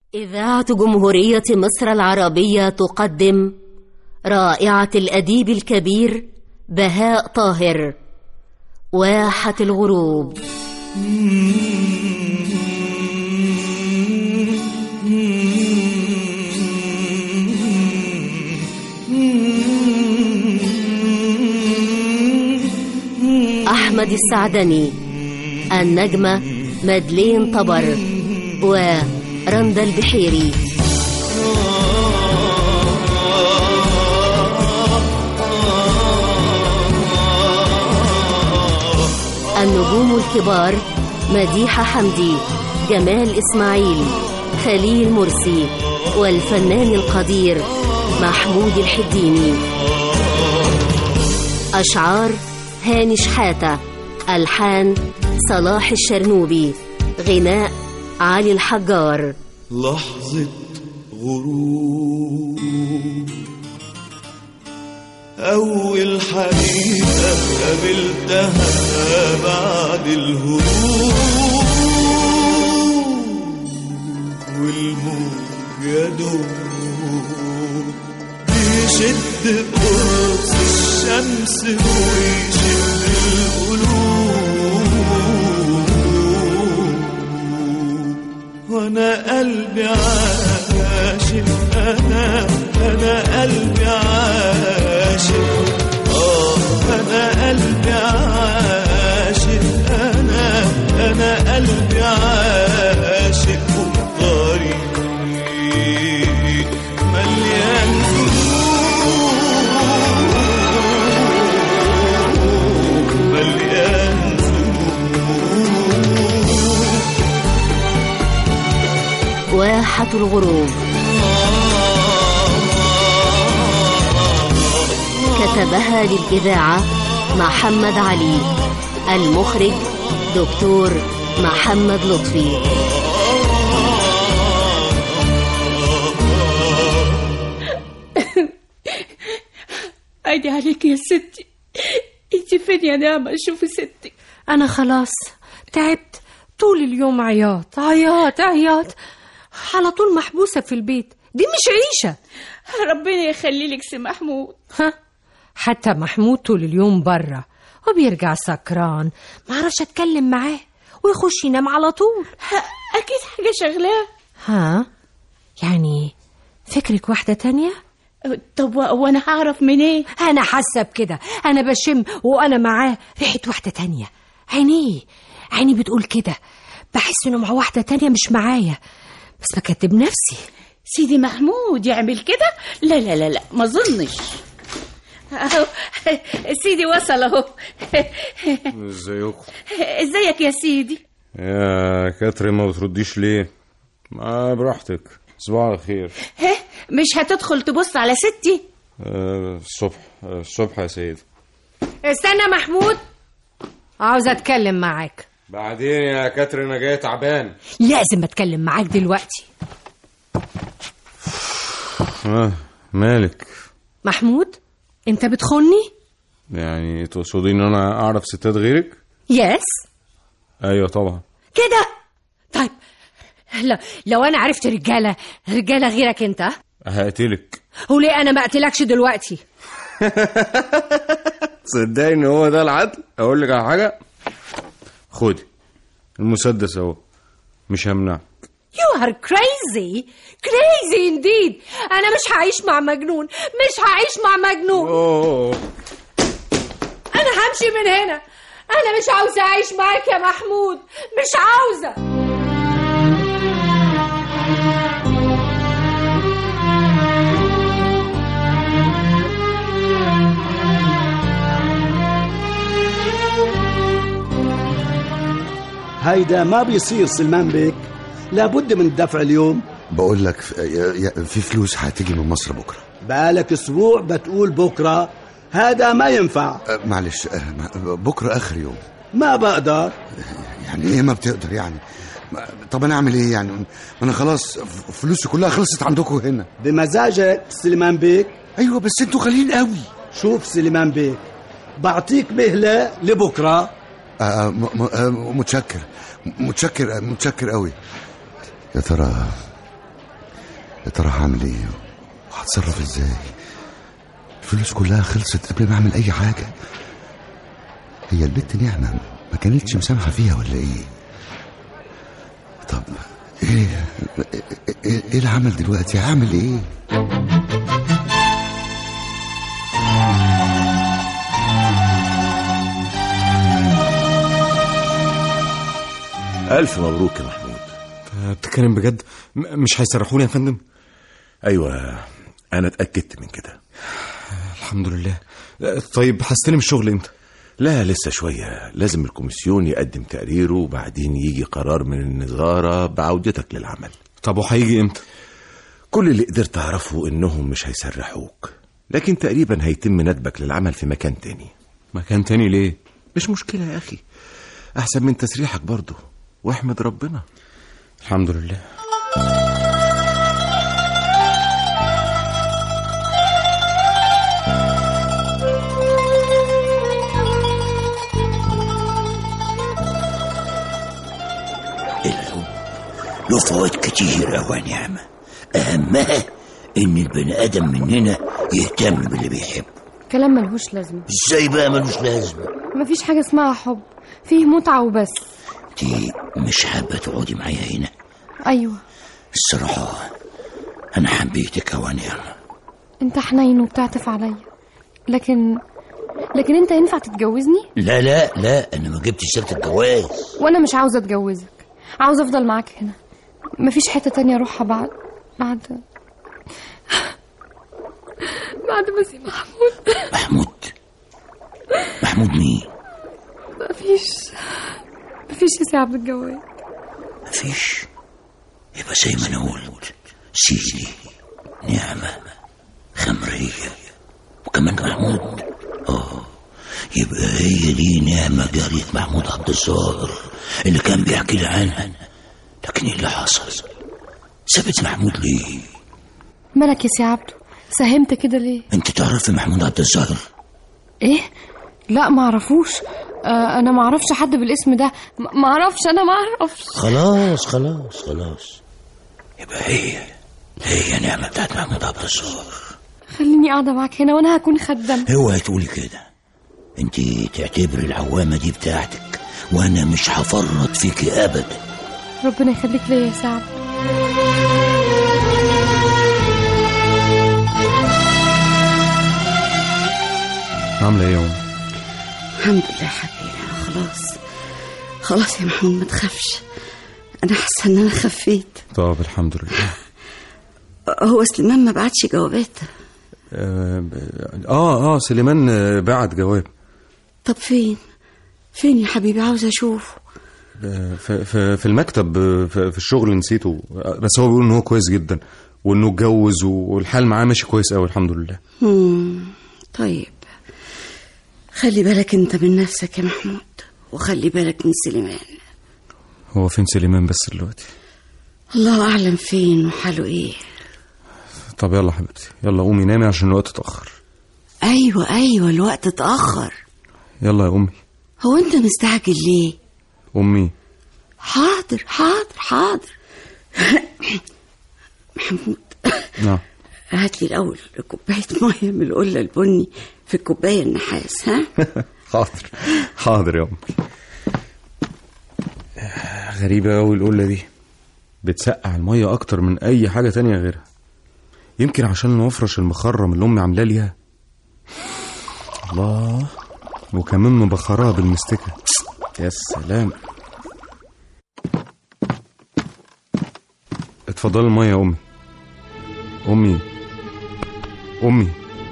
إذاعة جمهورية مصر العربية تقدم رائعة الأديب الكبير بهاء طاهر، واحة الغروب. أحمد السعدني، النجمة مدلين طبر ورندا البحيري. النجوم الكبار مديحة حمدي، جمال إسماعيل، خليل مرسي، والفنان القدير محمود الحديني. أشعار هاني شحاتة، ألحان صلاح الشرنوبي، غناء علي الحجار. لحظة غروب، أول حبيبة قابلتها بعد الهروب، والموج يدوب يشد قرص الشمس ويشد القلوب، وانا قلبي عاشق، انا قلبي عاشق، انا قلبي عاشق، انا قلبي عاشق، والطريق مليان ذنوب، مليان ذنوب. واحة الغروب كتبها للإذاعة محمد علي، المخرج دكتور محمد لطفي. عيدي عليك يا ستي، انت فين يا نعمة؟ شوفي ستي، أنا خلاص تعبت، طول اليوم عياط عياط عياط، على طول محبوسة في البيت، دي مش عيشة. ربنا يخلي لك سي محمود. حتى محمود طول اليوم برا وبيرجع سكران، معرفش أتكلم معاه ويخش ينام على طول. أكيد حاجة شغلاه. يعني فكرك واحدة تانية؟ طب وأنا هعرف منين؟ أنا حاسة بكده، أنا بشم وأنا معاه ريحة واحدة تانية. عيني بتقول كده، بحس إنه مع واحدة تانية مش معايا، بس بكتب نفسي. سيدي محمود يعمل كده؟ لا لا لا لا، ما ظنش. اهو سيدي وصل اهو. ازيكم؟ ازيك يا سيدي؟ يا كاترين ما بترديش ليه؟ ما براحتك، صباح الخير. مش هتدخل تبص على ستي؟ الصبح يا سيدي. استنى محمود، عاوزة اتكلم معاك. بعدين يا كاترين، انا جاي تعبان. لازم اتكلم معاك دلوقتي. مالك محمود؟ انت بتخوني؟ يعني تقصدي ان انا اعرف ستات غيرك؟ يس. ايوه طبعا. كده؟ طيب لو انا عرفت رجالة غيرك انت هقتلك. وليه انا ما اقتلكش دلوقتي؟ تصدقي ان هو ده العدل؟ اقول لك على حاجه، خدي المسدس اهو، مش همنعك. You are crazy indeed. أنا مش هعيش مع مجنون، أنا همشي من هنا، أنا مش عاوزة أعيش معاك يا محمود، مش عاوزة. هيدا ما بيصير سلمان بيك، لابد من الدفع اليوم. بقول لك في فلوس هتيجي من مصر بكرة. بقالك اسبوع بتقول بكرة، هذا ما ينفع. معلش، بكرة آخر يوم. ما بقدر. يعني ايه ما بتقدر يعني؟ طب انا اعمل ايه يعني؟ انا خلاص فلوسي كلها خلصت عندكم هنا. بمزاجك سليمان بيك. ايوه بس انتوا غاليين قوي. شوف سليمان بيك، بعطيك مهلة لبكرة. متشكر قوي. يا ترى يا ترى هعمل ايه وهتصرف ازاي؟ الفلوس كلها خلصت قبل ما اعمل اي حاجة. هي البت نعمة ما كانتش مسامحة فيها ولا ايه؟ طب ايه العمل دلوقتي؟ هعمل ايه؟ ألف مبروك يا محمود. بتتكلم بجد؟ مش هيسرحوني يا فندم؟ أيوة، أنا اتأكدت من كده. الحمد لله. طيب هستلم الشغل امتى؟ لا لسه شوية، لازم الكوميسيون يقدم تقريره وبعدين يجي قرار من النظارة بعودتك للعمل. طب وهيجي امتى؟ كل اللي قدرت أعرفه إنهم مش هيسرحوك، لكن تقريبا هيتم ندبك للعمل في مكان تاني. مكان تاني ليه؟ مش مشكلة يا أخي، أحسن من تسريحك برضو، واحمد ربنا. الحمد لله. الحب له فوائد كتير أوي يا نعمة، أهمها إن البني آدم مننا يهتم باللي بيحبه. كلام ملهوش لازمة. إزاي بقى ملوش لازمة؟ مفيش حاجة اسمها حب، فيه متعة وبس. دي مش حابة تقعدي معايا هنا؟ أيوة الصراحة أنا حبيتك يا نعمة. أنت حنين وبتعطف عليا، لكن أنت ينفع تتجوزني؟ لا لا لا، أنا ما جبتش سيرة الجواز. وأنا مش عاوزة أتجوزك، عاوزة أفضل معاك هنا. مفيش حتة تانية أروحها بعد ما اسيب محمود. محمود مين؟ مفيش يساعد بالجواز. مفيش؟ يبقى زي ما أنا قلت، سيدي نعمة خمرية وكمان محمود. يبقى هي دي نعمة جارية محمود عبد الظاهر اللي كان بيحكي لي عنها. لكن ايه اللي حصل؟ سابت محمود ليه؟ مالك يا سي عبده؟ ساهمت كده ليه؟ انت تعرفي محمود عبد الظاهر؟ ايه؟ لا ما اعرفوش. انا ما اعرفش حد بالاسم ده. ما اعرفش. خلاص. يبقى هي نعمة بتاعت محمود عبد الظاهر. خليني قاعدة معاك هنا وانا هكون خدام. اوعي تقولي كده، انت تعتبري العوامة دي بتاعتك وانا مش هفرط فيكي ابدا. ربنا يخليك ليا يا سعد. عامله ايه يا أم؟ الحمد لله حبيبي. خلاص يا محمود، ما تخافش، انا حاسه ان انا خفيت. طب الحمد لله. هو سليمان ما بعتش جوابات؟ سليمان بعت جواب. طب فين يا حبيبي؟ عاوز اشوفه. في المكتب، في الشغل نسيته، بس هو بيقول ان هو كويس جدا وانه اتجوز والحال معاه ماشي كويس قوي الحمد لله. طيب خلي بالك انت من نفسك يا محمود، وخلي بالك من سليمان. هو فين سليمان بس دلوقتي؟ الله اعلم فين وحاله ايه. طب يلا حبيبتي، يلا قومي نامي عشان الوقت اتأخر. ايوه الوقت اتأخر. يلا يا امي. هو انت مستعجل ليه؟ امي حاضر محمود. نعم. هات لي الاول كوبايه ميه من القله البني في الكوبايه النحاس. ها؟ حاضر يا امي. غريبه قوي القله دي، بتسقع الميه اكتر من اي حاجه تانية غيرها. يمكن عشان نوفرش المخرم اللي امي عاملاه ليها. الله، وكمان مبخراها بالمستكه. يا سلام. اتفضل الميه يا امي. امي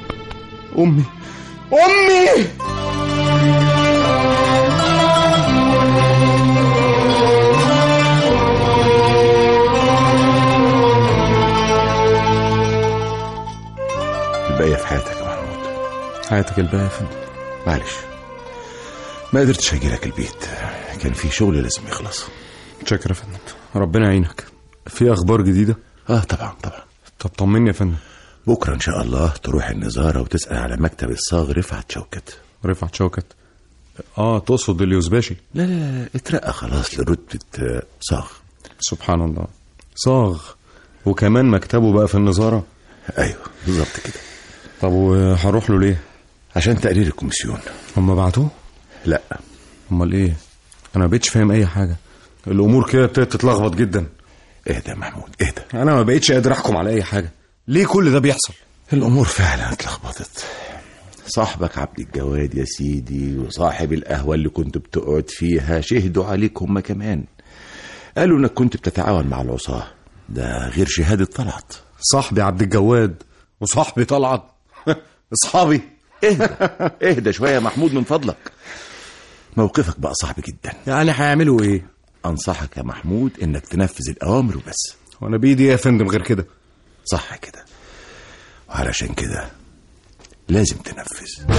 الباقية في حياتك يا محمود. حياتك الباقية يا فندم. معلش ما قدرتش اجيلك البيت، كان في شغل لازم يخلص. شكرا يا فندم، ربنا يعينك. في اخبار جديدة؟ طبعا. طب طمني يا فندم. بكرة ان شاء الله تروح النظارة وتسأل على مكتب الصاغ رفعت شوكت. تقصد اليوزباشي؟ لا اترقى خلاص لرتبة صاغ. سبحان الله، صاغ وكمان مكتبه بقى في النظارة؟ ايوه بالظبط كده. طب وهروح له ليه؟ عشان تقرير الكوميسيون. هم بعتوه؟ لا. امال ايه؟ انا ما بقتش فاهم اي حاجة، الامور كده ابتدت تتلخبط جدا. اهدى يا محمود اهدى. انا ما بقتش قادر احكم على اي حاجة. ليه كل ده بيحصل؟ الامور فعلا اتلخبطت. صاحبك عبد الجواد يا سيدي وصاحب القهوة اللي كنت بتقعد فيها شهدوا عليك هم كمان، قالوا انك كنت بتتعاون مع العصاة، ده غير شهادة طلعت. صاحبي عبد الجواد وصاحبي طلعت اصحابي. اهدى شوية يا محمود من فضلك. موقفك بقى صعب جدا. يعني هيعملوا ايه؟ انصحك يا محمود انك تنفذ الاوامر وبس. وانا بايدي يا فندم غير كده؟ صح كده، وعلشان كده لازم تنفذ.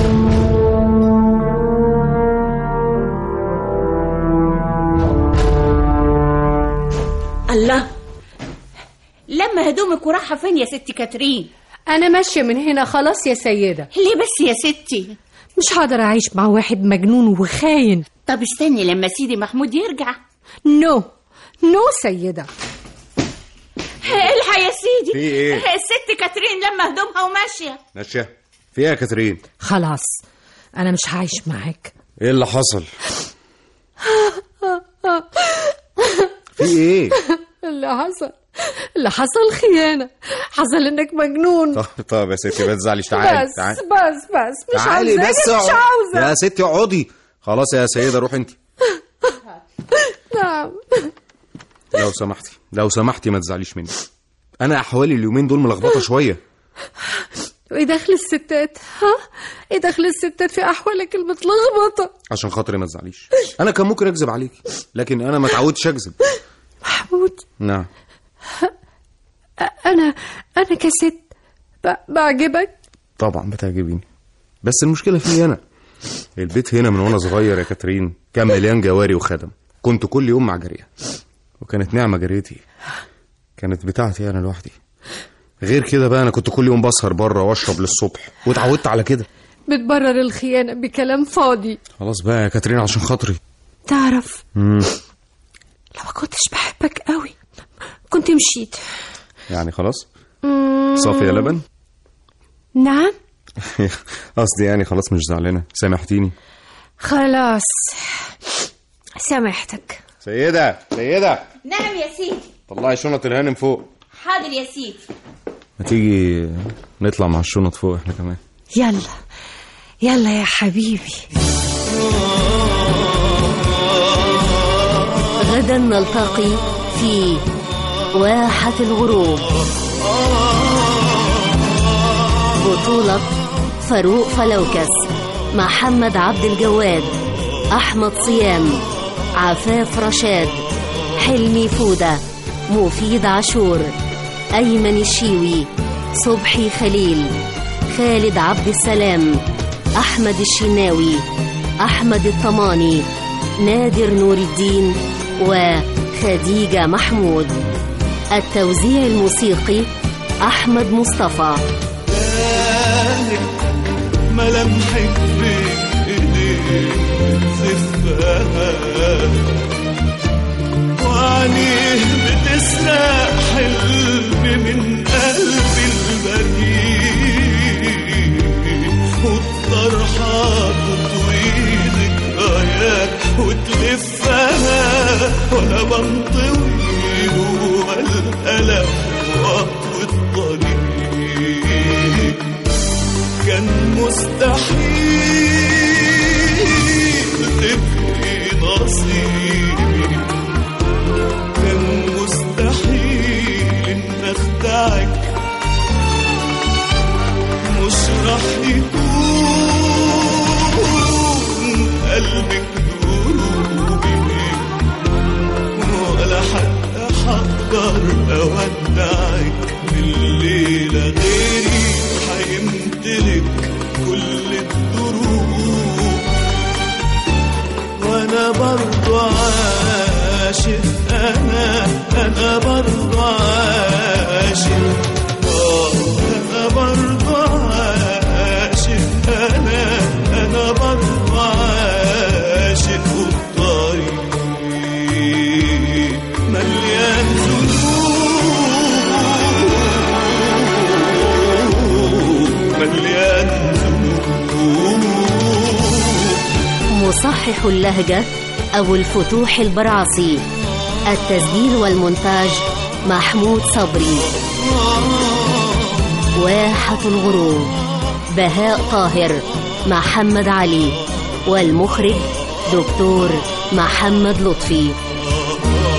الله، لما هدومك وراحة فين يا ست كاترين؟ أنا ماشية من هنا خلاص يا سيدة. ليه بس يا ستي؟ مش هقدر أعيش مع واحد مجنون وخاين. طب استني لما سيدي محمود يرجع. نو سيدة. الحق يا سيدي. في ايه؟ الست كاترين لما هدومها وماشية. ماشية؟ في ايه يا كاترين؟ خلاص أنا مش هعيش معاك. ايه اللي حصل؟ في ايه؟ اللي حصل خيانة. حصل انك مجنون. طب يا ستي ما تزعليش. تعالي بس مش تعالي عاوزة. بس مش عاوزة يا ستي اقعدي. خلاص يا سيدة روح انت. نعم. لو سمحتي ما تزعليش مني، انا احوالي اليومين دول ملخبطة شوية. وايه دخل الستات؟ ايه دخل الستات في احوالك المتلخبطة؟ عشان خاطري ما تزعليش. انا كان ممكن اكذب عليكي لكن انا ما اتعودتش اكذب. محمود. نعم. انا كست بعجبك؟ طبعا بتعجبيني، بس المشكلة فيا انا. البيت هنا من وانا صغير يا كاترين كان مليان جواري وخدم، كنت كل يوم مع جارية، وكانت نعمة جاريتي، كانت بتاعتي انا لوحدي. غير كده بقى انا كنت كل يوم بسهر بره واشرب للصبح واتعودت على كده. بتبرر الخيانة بكلام فاضي. خلاص بقى يا كاترين عشان خاطري. تعرف لو ما كنتش بحبك قوي كنت مشيت. يعني خلاص صافي يا لبن. نعم. قصدي يعني خلاص مش زعلانة، سامحتيني؟ خلاص سامحتك. سيدة نعم يا سيدي. طلعي شنط الهانم فوق. حاضر يا سيدي. ما تيجي نطلع مع الشنط فوق احنا كمان. يلا يا حبيبي. غدا نلتقي في واحة الغروب. بطولة فاروق فلوكس، محمد عبد الجواد، أحمد صيام، عفاف رشاد، حلمي فودة، مفيد عاشور، أيمن الشيوي، صبحي خليل، خالد عبد السلام، أحمد الشناوي، أحمد الطماني، نادر نور الدين وخديجة محمود. التوزيع الموسيقي أحمد مصطفى. ملامحك بإيديك زفاها وعينيه بتسرق حلم من قلبي البريء والطرحة تطوي ذكريات وتلفها وأنا بنطوي جوا الألم وأطوي الطريق. كان مستحيل تبقي نصيبي، كان مستحيل إن أخدعك، مش رح يكون قلبك دروبي ولا حتى حقدر أودعك. بالليلة غيري حيمتلك كل الدروب وانا برضو عاشق. انا برضو عاشق. انا برضو عاشق. انا برضو عاشق. والطريق مليان ذنوب مصحح اللهجة أبو الفتوح البرعصي. التسجيل والمونتاج محمود صبري. واحة الغروب بهاء طاهر، محمد علي، والمخرج دكتور محمد لطفي.